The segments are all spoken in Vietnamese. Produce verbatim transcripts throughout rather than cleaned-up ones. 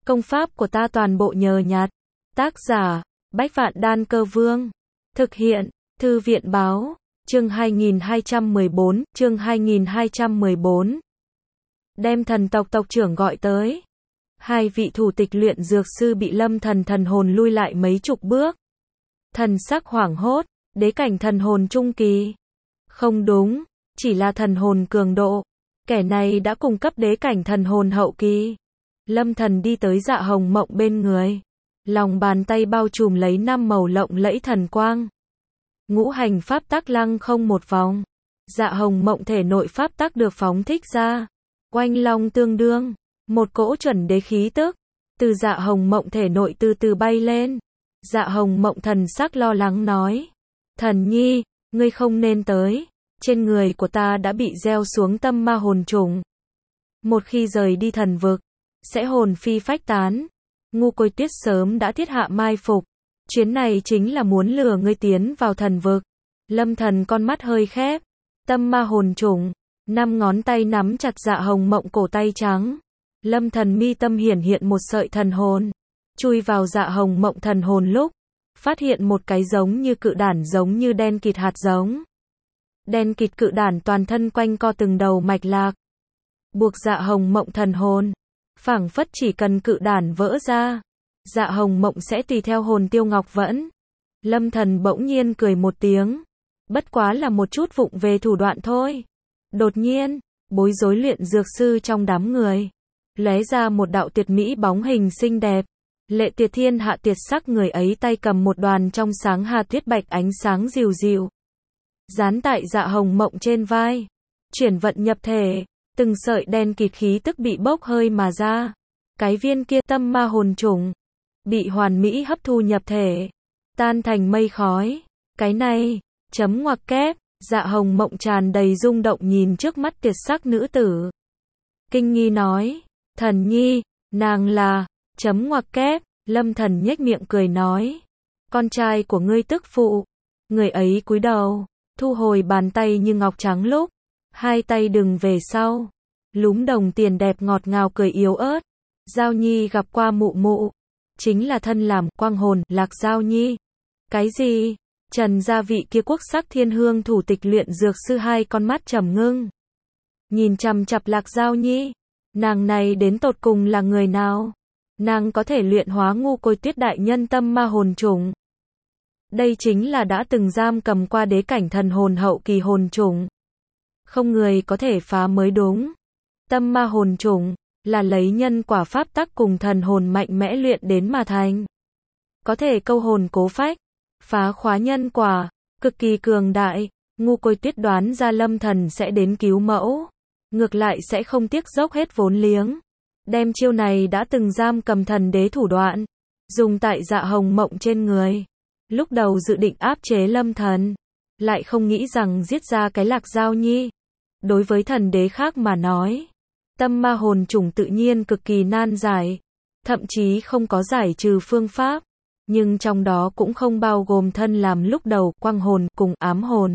Công pháp của ta toàn bộ nhờ nhặt. Tác giả, Bách Vạn Đan Cơ Vương. Thực hiện, Thư viện Báo. Chương hai nghìn hai trăm mười bốn, chương hai nghìn hai trăm mười bốn. Đem thần tộc tộc trưởng gọi tới. Hai vị thủ tịch luyện dược sư bị Lâm Thần thần hồn lui lại mấy chục bước. Thần sắc hoảng hốt, đế cảnh thần hồn trung kỳ. Không đúng, chỉ là thần hồn cường độ. Kẻ này đã cung cấp đế cảnh thần hồn hậu kỳ. Lâm Thần đi tới Dạ Hồng Mộng bên người. Lòng bàn tay bao trùm lấy năm màu lộng lẫy thần quang. Ngũ hành pháp tắc lăng không một vòng. Dạ Hồng Mộng thể nội pháp tắc được phóng thích ra. Oanh long tương đương, một cỗ chuẩn đế khí tức từ Dạ Hồng Mộng thể nội từ từ bay lên. Dạ Hồng Mộng thần sắc lo lắng nói: "Thần nhi, ngươi không nên tới, trên người của ta đã bị gieo xuống tâm ma hồn trùng. Một khi rời đi thần vực, sẽ hồn phi phách tán. Ngu Côi Tuyết sớm đã thiết hạ mai phục, chuyến này chính là muốn lừa ngươi tiến vào thần vực." Lâm Thần con mắt hơi khép, tâm ma hồn trùng, năm ngón tay nắm chặt Dạ Hồng Mộng cổ tay trắng. Lâm Thần mi tâm hiển hiện một sợi thần hồn, chui vào Dạ Hồng Mộng thần hồn lúc, phát hiện một cái giống như cự đản giống như đen kịt hạt giống. Đen kịt cự đản toàn thân quanh co từng đầu mạch lạc, buộc Dạ Hồng Mộng thần hồn, phảng phất chỉ cần cự đản vỡ ra, Dạ Hồng Mộng sẽ tùy theo hồn tiêu ngọc vẫn. Lâm Thần bỗng nhiên cười một tiếng, bất quá là một chút vụng về thủ đoạn thôi. Đột nhiên, bối rối luyện dược sư trong đám người, lóe ra một đạo tuyệt mỹ bóng hình xinh đẹp. Lệ Tuyệt Thiên Hạ tuyệt sắc, người ấy tay cầm một đoàn trong sáng hà tuyết bạch ánh sáng dịu dịu, dán tại Dạ Hồng Mộng trên vai, chuyển vận nhập thể, từng sợi đen kịt khí tức bị bốc hơi mà ra. Cái viên kia tâm ma hồn trùng bị hoàn mỹ hấp thu nhập thể, tan thành mây khói. Cái này, chấm ngoặc kép. Dạ Hồng Mộng tràn đầy rung động nhìn trước mắt tuyệt sắc nữ tử, kinh nghi nói: "Thần nhi, nàng là..." Chấm ngoặc kép. Lâm Thần nhếch miệng cười nói: "Con trai của ngươi tức phụ." Người ấy cúi đầu, thu hồi bàn tay như ngọc trắng lúc, hai tay đừng về sau, lúm đồng tiền đẹp ngọt ngào cười yếu ớt: "Giao Nhi gặp qua mụ mụ." Chính là thân làm quang hồn Lạc Giao Nhi. Cái gì? Trần gia vị kia quốc sắc thiên hương thủ tịch luyện dược sư hai con mắt trầm ngưng, nhìn chằm chằm Lạc Giao Nhi. Nàng này đến tột cùng là người nào? Nàng có thể luyện hóa Ngu Côi Tuyết đại nhân tâm ma hồn trùng. Đây chính là đã từng giam cầm qua đế cảnh thần hồn hậu kỳ hồn trùng. Không người có thể phá mới đúng. Tâm ma hồn trùng là lấy nhân quả pháp tắc cùng thần hồn mạnh mẽ luyện đến mà thành. Có thể câu hồn cố phách, phá khóa nhân quả, cực kỳ cường đại. Ngu Côi Tuyết đoán ra Lâm Thần sẽ đến cứu mẫu, ngược lại sẽ không tiếc dốc hết vốn liếng, đem chiêu này đã từng giam cầm thần đế thủ đoạn dùng tại Dạ Hồng Mộng trên người. Lúc đầu dự định áp chế Lâm Thần, lại không nghĩ rằng giết ra cái Lạc Giao Nhi. Đối với thần đế khác mà nói, tâm ma hồn trùng tự nhiên cực kỳ nan giải, thậm chí không có giải trừ phương pháp, nhưng trong đó cũng không bao gồm thân làm lúc đầu quang hồn cùng ám hồn.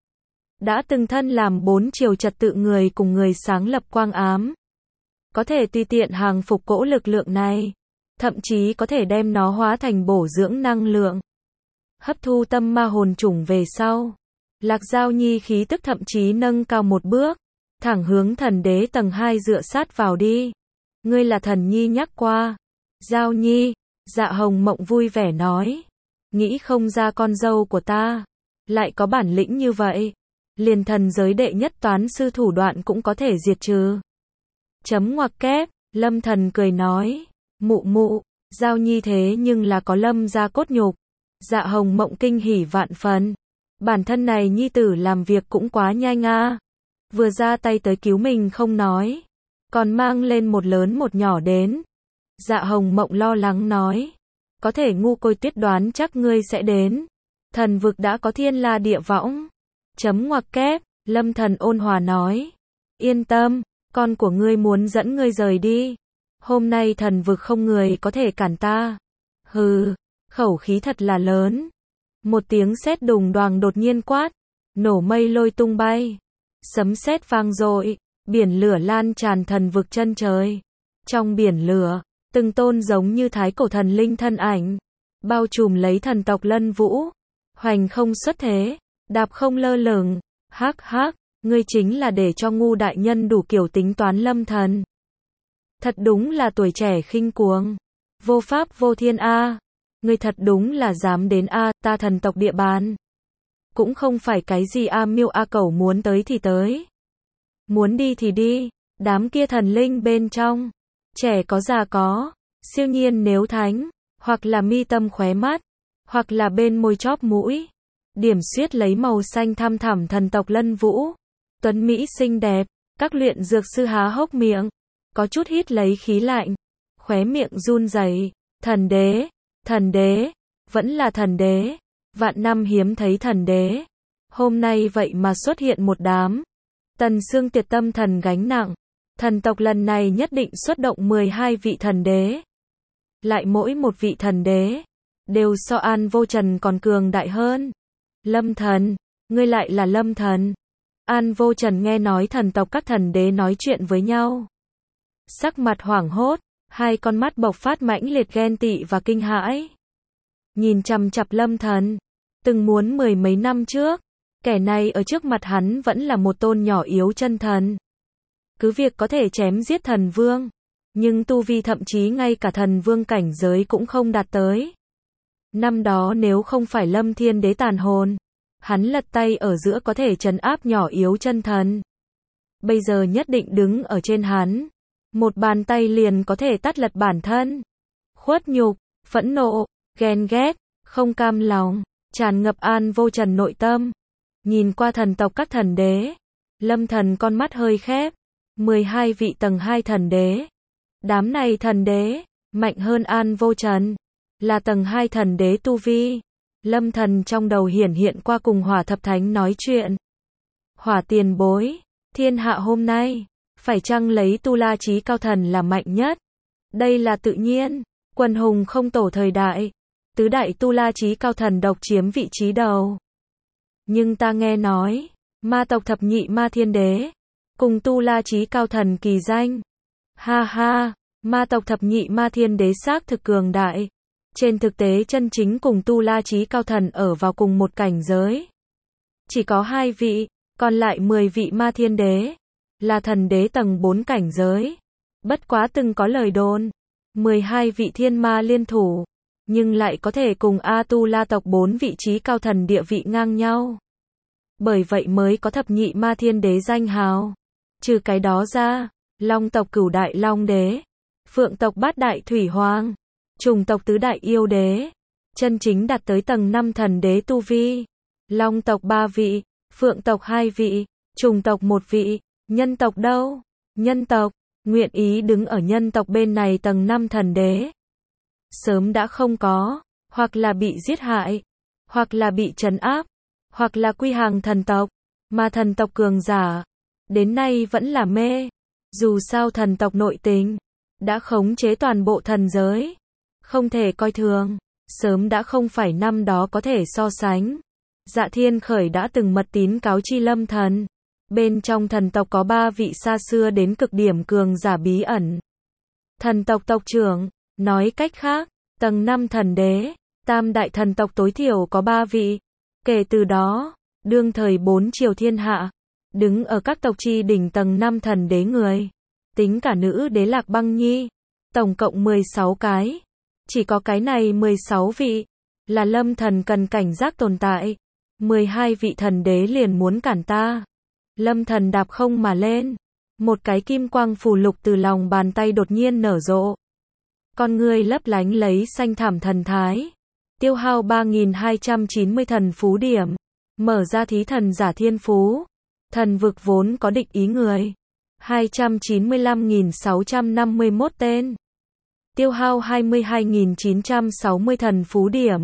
Đã từng thân làm bốn chiều trật tự người cùng người sáng lập quang ám, có thể tùy tiện hàng phục cỗ lực lượng này, thậm chí có thể đem nó hóa thành bổ dưỡng năng lượng. Hấp thu tâm ma hồn trùng về sau, Lạc Giao Nhi khí tức thậm chí nâng cao một bước, thẳng hướng thần đế tầng hai dựa sát vào đi. "Ngươi là thần nhi nhắc qua." "Giao Nhi." Dạ Hồng Mộng vui vẻ nói: "Nghĩ không ra con dâu của ta lại có bản lĩnh như vậy, liền thần giới đệ nhất toán sư thủ đoạn cũng có thể diệt trừ." Chấm ngoặc kép. Lâm Thần cười nói: "Mụ mụ, Giao Nhi thế nhưng là có Lâm gia cốt nhục." Dạ Hồng Mộng kinh hỉ vạn phần, bản thân này nhi tử làm việc cũng quá nhanh a, vừa ra tay tới cứu mình không nói, còn mang lên một lớn một nhỏ đến. Dạ Hồng Mộng lo lắng nói: "Có thể Ngu Côi Tuyết đoán chắc ngươi sẽ đến, thần vực đã có thiên la địa võng." Chấm ngoặc kép. Lâm Thần ôn hòa nói: "Yên tâm, con của ngươi muốn dẫn ngươi rời đi, hôm nay thần vực không người có thể cản ta." "Hừ." Khẩu khí thật là lớn. Một tiếng sét đùng đoàng đột nhiên quát, nổ mây lôi tung bay, sấm sét vang dội, biển lửa lan tràn thần vực chân trời. Trong biển lửa, Từng tôn giống như thái cổ thần linh thân ảnh, bao trùm lấy thần tộc Lân Vũ, hoành không xuất thế, đạp không lơ lửng, hắc hắc, ngươi chính là để cho ngu đại nhân đủ kiểu tính toán Lâm Thần. Thật đúng là tuổi trẻ khinh cuồng, vô pháp vô thiên a, ngươi thật đúng là dám đến a, ta thần tộc địa bàn. Cũng không phải cái gì a miêu a cẩu muốn tới thì tới, muốn đi thì đi, đám kia thần linh bên trong, trẻ có già có, siêu nhiên nếu thánh, hoặc là mi tâm khóe mắt, hoặc là bên môi chóp mũi, điểm xuyết lấy màu xanh thăm thẳm thần tộc Lân Vũ, tuấn mỹ xinh đẹp, các luyện dược sư há hốc miệng, có chút hít lấy khí lạnh, khóe miệng run rẩy, thần đế, thần đế, vẫn là thần đế, vạn năm hiếm thấy thần đế, hôm nay vậy mà xuất hiện một đám, Tần Sương Tuyệt tâm thần gánh nặng, thần tộc lần này nhất định xuất động mười hai vị thần đế, lại mỗi một vị thần đế, đều so An Vô Trần còn cường đại hơn. Lâm Thần, ngươi lại là Lâm Thần. An Vô Trần nghe nói thần tộc các thần đế nói chuyện với nhau, sắc mặt hoảng hốt, hai con mắt bộc phát mãnh liệt ghen tị và kinh hãi. Nhìn chằm chằm Lâm Thần, từng muốn mười mấy năm trước, kẻ này ở trước mặt hắn vẫn là một tôn nhỏ yếu chân thần. Cứ việc có thể chém giết thần vương, nhưng tu vi thậm chí ngay cả thần vương cảnh giới cũng không đạt tới. Năm đó nếu không phải Lâm Thiên Đế tàn hồn, hắn lật tay ở giữa có thể trấn áp nhỏ yếu chân thần. Bây giờ nhất định đứng ở trên hắn, một bàn tay liền có thể tát lật bản thân. Khuất nhục, phẫn nộ, ghen ghét, không cam lòng, tràn ngập An Vô Trần nội tâm. Nhìn qua thần tộc các thần đế, Lâm Thần con mắt hơi khép, mười hai vị tầng hai thần đế. Đám này thần đế, mạnh hơn An Vô Trần, là tầng hai thần đế tu vi. Lâm Thần trong đầu hiển hiện qua cùng Hỏa Thập Thánh nói chuyện. Hỏa tiền bối, thiên hạ hôm nay, phải chăng lấy Tu La Chí Cao Thần là mạnh nhất? Đây là tự nhiên, quần hùng không tổ thời đại, tứ đại Tu La Chí Cao Thần độc chiếm vị trí đầu. Nhưng ta nghe nói, ma tộc thập nhị ma thiên đế, cùng Tu La Chí Cao Thần kỳ danh. Ha ha, ma tộc thập nhị ma thiên đế xác thực cường đại. Trên thực tế chân chính cùng Tu La Chí Cao Thần ở vào cùng một cảnh giới. Chỉ có hai vị, còn lại mười vị ma thiên đế, là thần đế tầng bốn cảnh giới. Bất quá từng có lời đồn, mười hai vị thiên ma liên thủ, nhưng lại có thể cùng A Tu La tộc bốn vị trí cao thần địa vị ngang nhau. Bởi vậy mới có thập nhị ma thiên đế danh hào. Trừ cái đó ra, Long tộc cửu đại Long đế, Phượng tộc bát đại Thủy Hoàng, Trùng tộc tứ đại yêu đế, chân chính đạt tới tầng năm thần đế tu vi. Long tộc ba vị, Phượng tộc hai vị, Trùng tộc một vị, nhân tộc đâu? Nhân tộc, nguyện ý đứng ở nhân tộc bên này tầng năm thần đế. Sớm đã không có, hoặc là bị giết hại, hoặc là bị trấn áp, hoặc là quy hàng thần tộc, mà thần tộc cường giả, đến nay vẫn là mê. Dù sao thần tộc nội tình, đã khống chế toàn bộ thần giới. Không thể coi thường, sớm đã không phải năm đó có thể so sánh. Dạ Thiên Khởi đã từng mật tín cáo chi Lâm Thần. Bên trong thần tộc có ba vị xa xưa đến cực điểm cường giả bí ẩn. Thần tộc tộc trưởng, nói cách khác, tầng năm thần đế, tam đại thần tộc tối thiểu có ba vị. Kể từ đó, đương thời bốn triều thiên hạ, đứng ở các tộc chi đỉnh tầng năm thần đế người. Tính cả nữ đế Lạc Băng Nhi, tổng cộng mười sáu cái. Chỉ có cái này mười sáu vị, là Lâm Thần cần cảnh giác tồn tại. mười hai vị thần đế liền muốn cản ta. Lâm Thần đạp không mà lên. Một cái kim quang phù lục từ lòng bàn tay đột nhiên nở rộ. Con ngươi lấp lánh lấy xanh thảm thần thái. Tiêu hao ba nghìn hai trăm chín mươi thần phú điểm. Mở ra thí thần giả thiên phú. Thần vực vốn có định ý người. hai trăm chín mươi lăm nghìn sáu trăm năm mươi mốt tên. Tiêu hao hai mươi hai nghìn chín trăm sáu mươi thần phú điểm.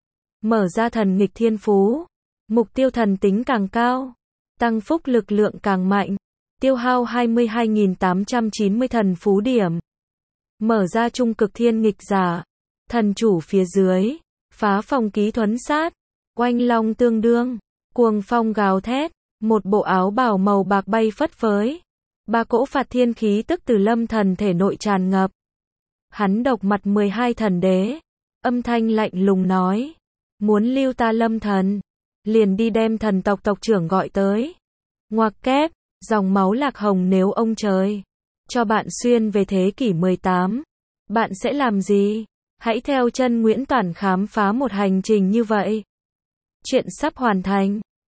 Mở ra thần nghịch thiên phú. Mục tiêu thần tính càng cao. Tăng phúc lực lượng càng mạnh. Tiêu hao hai mươi hai nghìn tám trăm chín mươi thần phú điểm. Mở ra trung cực thiên nghịch giả. Thần chủ phía dưới. Phá phòng ký thuấn sát. Oanh long tương đương. Cuồng phong gào thét. Một bộ áo bào màu bạc bay phất phới. Ba cỗ phạt thiên khí tức từ Lâm Thần thể nội tràn ngập. Hắn độc mặt mười hai thần đế, âm thanh lạnh lùng nói, muốn lưu ta Lâm thần, liền đi đem thần tộc tộc trưởng gọi tới. Ngoặc kép, dòng máu Lạc Hồng, nếu ông trời cho bạn xuyên về thế kỷ mười tám, bạn sẽ làm gì? Hãy theo chân Nguyễn Toản khám phá một hành trình như vậy. Chuyện sắp hoàn thành.